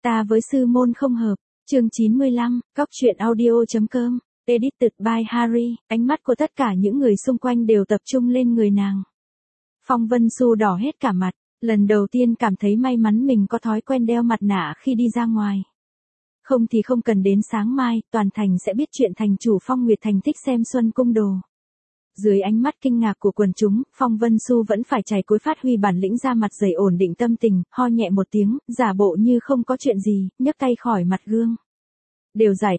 Ta với sư môn không hợp. Chương 95, Cóc truyện audio.com, edited by Harry. Ánh mắt của tất cả những người xung quanh đều tập trung lên người nàng. Phong Vân Xu đỏ hết cả mặt, lần đầu tiên cảm thấy may mắn mình có thói quen đeo mặt nạ khi đi ra ngoài. Không thì không cần đến sáng mai, toàn thành sẽ biết chuyện thành chủ Phong Nguyệt Thành thích xem Xuân Cung Đồ. Dưới ánh mắt kinh ngạc của quần chúng, Phong Vân Xu vẫn phải chảy cối phát huy bản lĩnh ra mặt dày ổn định tâm tình, ho nhẹ một tiếng, giả bộ như không có chuyện gì, nhấc tay khỏi mặt gương. Đều giải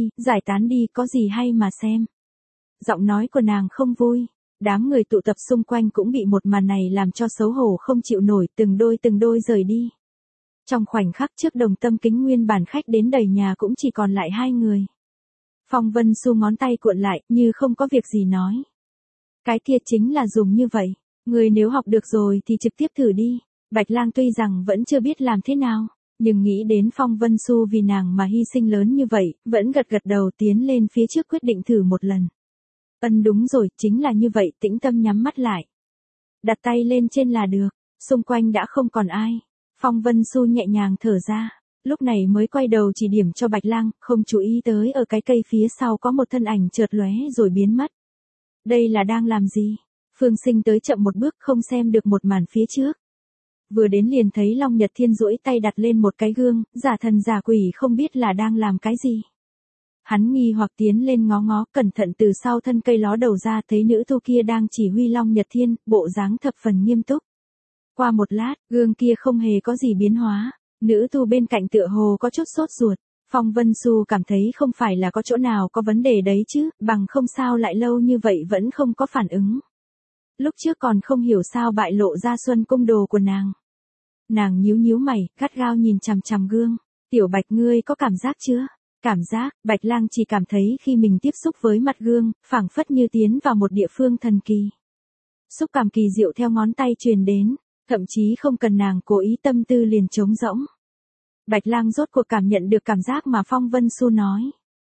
tán đi, có gì hay mà xem. Giọng nói của nàng không vui. Đám người tụ tập xung quanh cũng bị một màn này làm cho xấu hổ không chịu nổi, từng đôi rời đi. Trong khoảnh khắc trước Đồng Tâm Kính nguyên bản khách đến đầy nhà cũng chỉ còn lại 2 người. Phong Vân Xu ngón tay cuộn lại, như không có việc gì nói. Cái kia chính là dùng như vậy. Người nếu học được rồi thì trực tiếp thử đi. Bạch Lang tuy rằng vẫn chưa biết làm thế nào, nhưng nghĩ đến Phong Vân Xu vì nàng mà hy sinh lớn như vậy, vẫn gật đầu tiến lên phía trước quyết định thử một lần. Đúng rồi, chính là như vậy, tĩnh tâm nhắm mắt lại. Đặt tay lên trên là được, xung quanh đã không còn ai. Phong Vân Xu nhẹ nhàng thở ra, lúc này mới quay đầu chỉ điểm cho Bạch Lang, không chú ý tới ở cái cây phía sau có một thân ảnh chợt lóe rồi biến mất. Đây là đang làm gì? Phương Sinh tới chậm một bước không xem được một màn phía trước. Vừa đến liền thấy Long Nhật Thiên duỗi tay đặt lên một cái gương, giả thần giả quỷ không biết là đang làm cái gì. Hắn nghi hoặc tiến lên ngó cẩn thận từ sau thân cây ló đầu ra thấy nữ tu kia đang chỉ huy Long Nhật Thiên, bộ dáng thập phần nghiêm túc. Qua một lát, gương kia không hề có gì biến hóa, nữ tu bên cạnh tựa hồ có chút sốt ruột. Phong Vân Xu cảm thấy không phải là có chỗ nào có vấn đề đấy chứ, bằng không sao lại lâu như vậy vẫn không có phản ứng. Lúc trước còn không hiểu sao bại lộ ra Xuân Cung Đồ của nàng. Nàng nhíu mày, gắt gao nhìn chằm gương. Tiểu Bạch ngươi có cảm giác chưa? Cảm giác, Bạch Lang chỉ cảm thấy khi mình tiếp xúc với mặt gương, phảng phất như tiến vào một địa phương thần kỳ. Xúc cảm kỳ diệu theo ngón tay truyền đến, thậm chí không cần nàng cố ý tâm tư liền trống rỗng. Bạch Lang rốt cuộc cảm nhận được cảm giác mà Phong Vân Xu nói.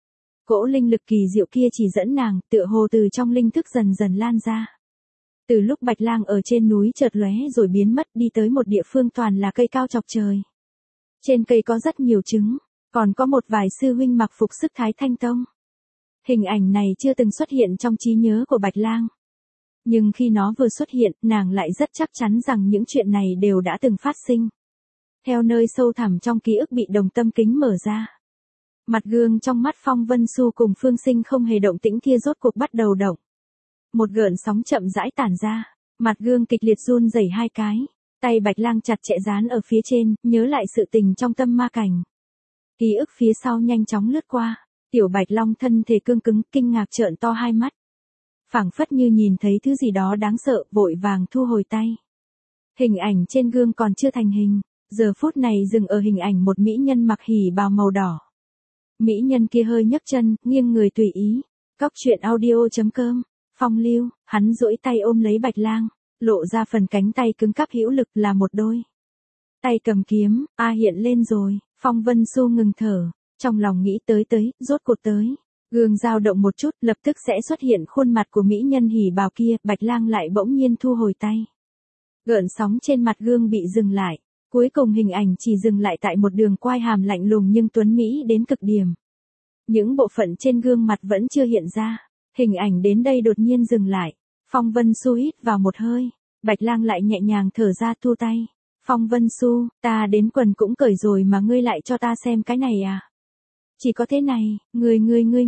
Cỗ linh lực kỳ diệu kia chỉ dẫn nàng, tựa hồ từ trong linh thức dần lan ra. Từ lúc Bạch Lang ở trên núi chợt lóe rồi biến mất đi tới một địa phương toàn là cây cao chọc trời. Trên cây có rất nhiều trứng, còn có một vài sư huynh mặc phục sức Thái Thanh Tông. Hình ảnh này chưa từng xuất hiện trong trí nhớ của Bạch Lang. Nhưng khi nó vừa xuất hiện, nàng lại rất chắc chắn rằng những chuyện này đều đã từng phát sinh. Theo nơi sâu thẳm trong ký ức bị Đồng Tâm Kính mở ra. Mặt gương trong mắt Phong Vân Xu cùng Phương Sinh không hề động tĩnh kia rốt cuộc bắt đầu động. Một gợn sóng chậm rãi tản ra, mặt gương kịch liệt run rẩy 2 cái, tay Bạch Lang chặt chẽ dán ở phía trên, nhớ lại sự tình trong tâm ma cảnh. Ký ức phía sau nhanh chóng lướt qua, Tiểu Bạch Long thân thể cương cứng, kinh ngạc trợn to 2 mắt. Phảng phất như nhìn thấy thứ gì đó đáng sợ, vội vàng thu hồi tay. Hình ảnh trên gương còn chưa thành hình, giờ phút này dừng ở hình ảnh một mỹ nhân mặc hỉ bào màu đỏ. Mỹ nhân kia hơi nhấc chân, nghiêng người tùy ý. Cóc truyện audio.com, Phong Lưu, hắn duỗi tay ôm lấy Bạch Lang, lộ ra phần cánh tay cứng cáp hữu lực là một đôi. Tay cầm kiếm, hiện lên rồi. Phong Vân Xu ngừng thở, trong lòng nghĩ tới, rốt cuộc tới. Gương dao động một chút, lập tức sẽ xuất hiện khuôn mặt của mỹ nhân hỉ bào kia, Bạch Lang lại bỗng nhiên thu hồi tay. Gợn sóng trên mặt gương bị dừng lại, cuối cùng hình ảnh chỉ dừng lại tại một đường quai hàm lạnh lùng nhưng tuấn mỹ đến cực điểm. Những bộ phận trên gương mặt vẫn chưa hiện ra, hình ảnh đến đây đột nhiên dừng lại. Phong Vân Xu hít vào một hơi, Bạch Lang lại nhẹ nhàng thở ra thu tay. Phong Vân Xu, ta đến quần cũng cởi rồi mà ngươi lại cho ta xem cái này à? Chỉ có thế này, ngươi,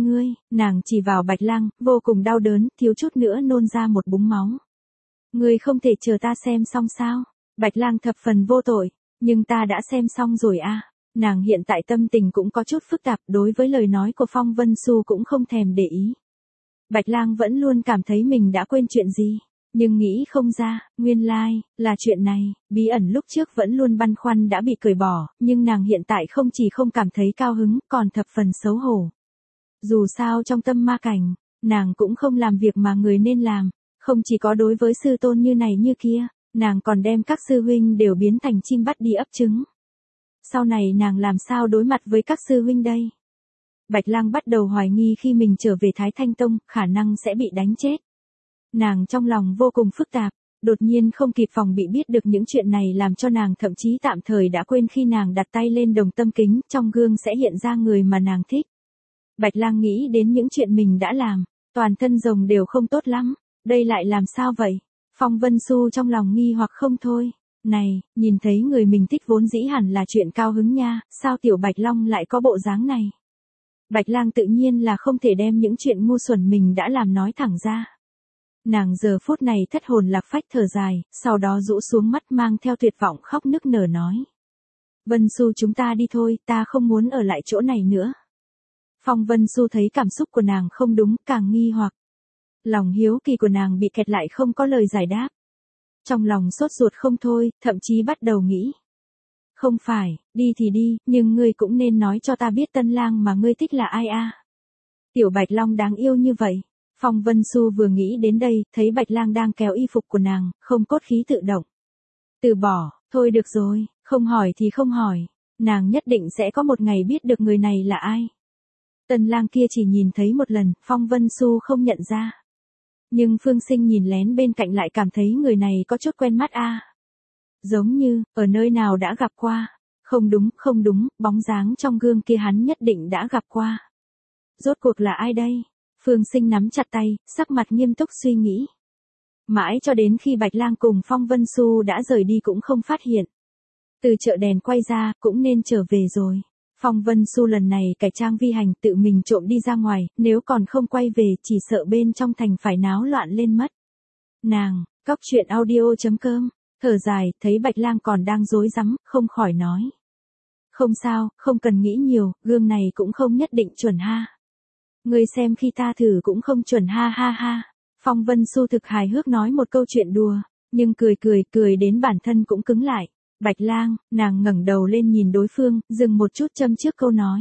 nàng chỉ vào Bạch Lang, vô cùng đau đớn, thiếu chút nữa nôn ra một búng máu. Ngươi không thể chờ ta xem xong sao? Bạch Lang thập phần vô tội, nhưng ta đã xem xong rồi à? Nàng hiện tại tâm tình cũng có chút phức tạp, đối với lời nói của Phong Vân Xu cũng không thèm để ý. Bạch Lang vẫn luôn cảm thấy mình đã quên chuyện gì. Nhưng nghĩ không ra, nguyên lai, là chuyện này, bí ẩn lúc trước vẫn luôn băn khoăn đã bị cởi bỏ, nhưng nàng hiện tại không chỉ không cảm thấy cao hứng, còn thập phần xấu hổ. Dù sao trong tâm ma cảnh, nàng cũng không làm việc mà người nên làm, không chỉ có đối với sư tôn như này như kia, nàng còn đem các sư huynh đều biến thành chim bắt đi ấp trứng. Sau này nàng làm sao đối mặt với các sư huynh đây? Bạch Lang bắt đầu hoài nghi khi mình trở về Thái Thanh Tông, khả năng sẽ bị đánh chết. Nàng trong lòng vô cùng phức tạp, Đột nhiên không kịp phòng bị biết được những chuyện này làm cho nàng thậm chí tạm thời đã quên khi nàng đặt tay lên đồng tâm kính, trong gương sẽ hiện ra người mà nàng thích. Bạch Lang nghĩ đến những chuyện mình đã làm, toàn thân rồng đều không tốt lắm, đây lại làm sao vậy? Phong Vân Xu trong lòng nghi hoặc không thôi. Này, nhìn thấy người mình thích vốn dĩ hẳn là chuyện cao hứng nha, sao tiểu Bạch Long lại có bộ dáng này? Bạch Lang tự nhiên là không thể đem những chuyện ngu xuẩn mình đã làm nói thẳng ra. Nàng giờ phút này thất hồn lạc phách thở dài, sau đó rũ xuống mắt mang theo tuyệt vọng khóc nức nở nói. Vân Xu chúng ta đi thôi, ta không muốn ở lại chỗ này nữa. Phong Vân Xu thấy cảm xúc của nàng không đúng, càng nghi hoặc. Lòng hiếu kỳ của nàng bị kẹt lại không có lời giải đáp. Trong lòng sốt ruột không thôi, thậm chí bắt đầu nghĩ. Không phải, đi thì đi, nhưng ngươi cũng nên nói cho ta biết tân lang mà ngươi thích là ai a? Tiểu Bạch Long đáng yêu như vậy. Phong Vân Xu vừa nghĩ đến đây, thấy Bạch Lang đang kéo y phục của nàng, không cốt khí tự động. Từ bỏ, thôi được rồi, không hỏi thì không hỏi. Nàng nhất định sẽ có một ngày biết được người này là ai. Tân lang kia chỉ nhìn thấy một lần, Phong Vân Xu không nhận ra. Nhưng Phương Sinh nhìn lén bên cạnh lại cảm thấy người này có chút quen mắt a. Giống như, ở nơi nào đã gặp qua. Không đúng, bóng dáng trong gương kia hắn nhất định đã gặp qua. Rốt cuộc là ai đây? Phương Sinh nắm chặt tay, sắc mặt nghiêm túc suy nghĩ. Mãi cho đến khi Bạch Lang cùng Phong Vân Xu đã rời đi cũng không phát hiện. Từ chợ đèn quay ra, cũng nên trở về rồi. Phong Vân Xu lần này cải trang vi hành tự mình trộm đi ra ngoài, nếu còn không quay về chỉ sợ bên trong thành phải náo loạn lên mất. Nàng, Cóc Truyện Audio.com, thở dài, thấy Bạch Lang còn đang rối rắm, không khỏi nói. Không sao, không cần nghĩ nhiều, gương này cũng không nhất định chuẩn ha. Ngươi xem khi ta thử cũng không chuẩn ha ha ha. Phong Vân Xu thực hài hước nói một câu chuyện đùa, nhưng cười đến bản thân cũng cứng lại. Bạch Lang, nàng ngẩng đầu lên nhìn đối phương, dừng một chút châm trước câu nói.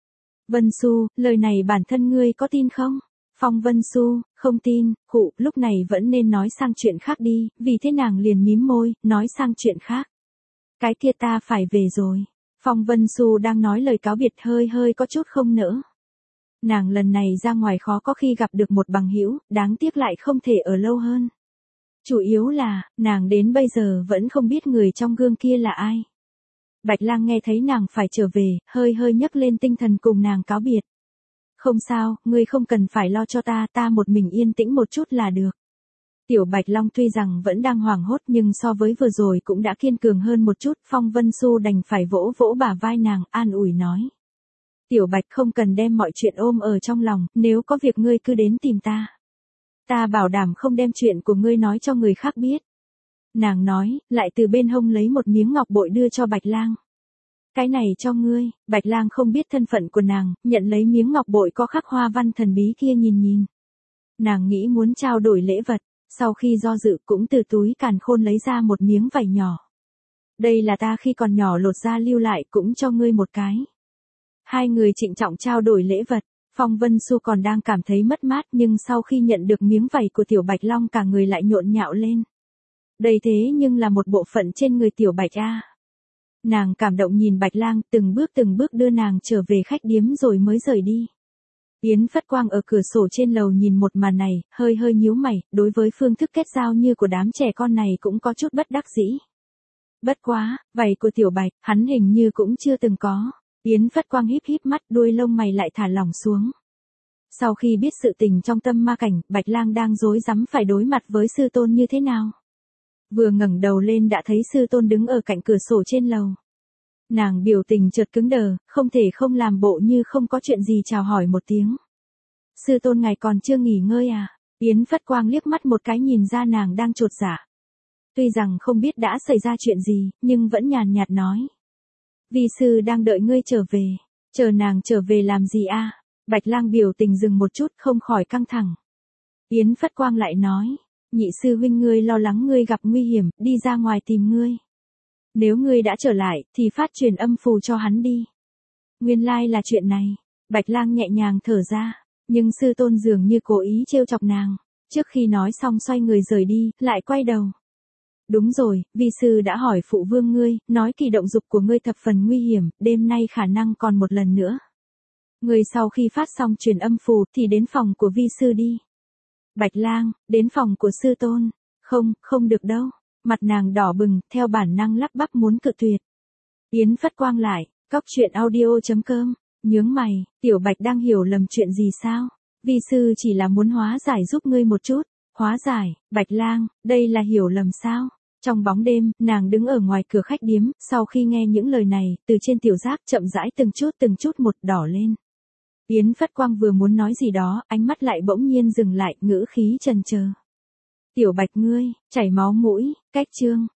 Vân Xu, lời này bản thân ngươi có tin không? Phong Vân Xu, không tin, lúc này vẫn nên nói sang chuyện khác đi, vì thế nàng liền mím môi, nói sang chuyện khác. Cái kia ta phải về rồi. Phong Vân Xu đang nói lời cáo biệt hơi có chút không nỡ. Nàng lần này ra ngoài khó có khi gặp được một bằng hữu, đáng tiếc lại không thể ở lâu hơn. Chủ yếu là, nàng đến bây giờ vẫn không biết người trong gương kia là ai. Bạch Lang nghe thấy nàng phải trở về, hơi nhấc lên tinh thần cùng nàng cáo biệt. Không sao, ngươi không cần phải lo cho ta một mình yên tĩnh một chút là được. Tiểu Bạch Long tuy rằng vẫn đang hoảng hốt nhưng so với vừa rồi cũng đã kiên cường hơn một chút, Phong Vân Xu đành phải vỗ bả vai nàng, an ủi nói. Tiểu Bạch không cần đem mọi chuyện ôm ở trong lòng, nếu có việc ngươi cứ đến tìm ta. Ta bảo đảm không đem chuyện của ngươi nói cho người khác biết. Nàng nói, lại từ bên hông lấy một miếng ngọc bội đưa cho Bạch Lang. Cái này cho ngươi. Bạch Lang không biết thân phận của nàng, nhận lấy miếng ngọc bội có khắc hoa văn thần bí kia nhìn. Nàng nghĩ muốn trao đổi lễ vật, sau khi do dự cũng từ túi càn khôn lấy ra một miếng vải nhỏ. Đây là ta khi còn nhỏ lột ra lưu lại, cũng cho ngươi một cái. Hai người trịnh trọng trao đổi lễ vật. Phong Vân Xu còn đang cảm thấy mất mát nhưng sau khi nhận được miếng vải của Tiểu Bạch Long cả người lại nhộn nhạo lên. Đây thế nhưng là một bộ phận trên người Tiểu Bạch a. Nàng cảm động nhìn Bạch Lang từng bước đưa nàng trở về khách điếm rồi mới rời đi. Yến Phất Quang ở cửa sổ trên lầu nhìn một màn này, hơi nhíu mày, đối với phương thức kết giao như của đám trẻ con này cũng có chút bất đắc dĩ. Bất quá, vải của Tiểu Bạch, hắn hình như cũng chưa từng có. Yến Phất Quang híp mắt, đuôi lông mày lại thả lỏng xuống. Sau khi biết sự tình trong tâm ma cảnh, Bạch Lang đang rối rắm phải đối mặt với sư tôn như thế nào. Vừa ngẩng đầu lên đã thấy sư tôn đứng ở cạnh cửa sổ trên lầu. Nàng biểu tình chợt cứng đờ, không thể không làm bộ như không có chuyện gì chào hỏi một tiếng. Sư tôn ngài còn chưa nghỉ ngơi à? Yến Phất Quang liếc mắt một cái nhìn ra nàng đang chột dạ. Tuy rằng không biết đã xảy ra chuyện gì, nhưng vẫn nhàn nhạt nói. Vi sư đang đợi ngươi trở về. Chờ nàng trở về làm gì a? Bạch Lang biểu tình dừng một chút không khỏi căng thẳng. Yến Phất Quang lại nói. Nhị sư huynh ngươi lo lắng ngươi gặp nguy hiểm, đi ra ngoài tìm ngươi. Nếu ngươi đã trở lại, thì phát truyền âm phù cho hắn đi. Nguyên lai là chuyện này. Bạch Lang nhẹ nhàng thở ra. Nhưng sư tôn dường như cố ý trêu chọc nàng. Trước khi nói xong xoay người rời đi, lại quay đầu. Đúng rồi, vi sư đã hỏi phụ vương ngươi, nói kỳ động dục của ngươi thập phần nguy hiểm, đêm nay khả năng còn một lần nữa. Ngươi sau khi phát xong truyền âm phù thì đến phòng của vi sư đi. Bạch Lang, đến phòng của sư tôn. Không, không được đâu. Mặt nàng đỏ bừng, theo bản năng lắp bắp muốn cự tuyệt. Yến Phất Quang lại, cóc truyện audio.com, nhướng mày, Tiểu Bạch đang hiểu lầm chuyện gì sao? Vi sư chỉ là muốn hóa giải giúp ngươi một chút. Hóa giải, Bạch Lang, đây là hiểu lầm sao? Trong bóng đêm, nàng đứng ở ngoài cửa khách điếm, sau khi nghe những lời này, từ trên tiểu giác chậm rãi từng chút một đỏ lên. Yến Phất Quang vừa muốn nói gì đó, ánh mắt lại bỗng nhiên dừng lại, ngữ khí chần chờ. Tiểu Bạch ngươi, chảy máu mũi, cách chương,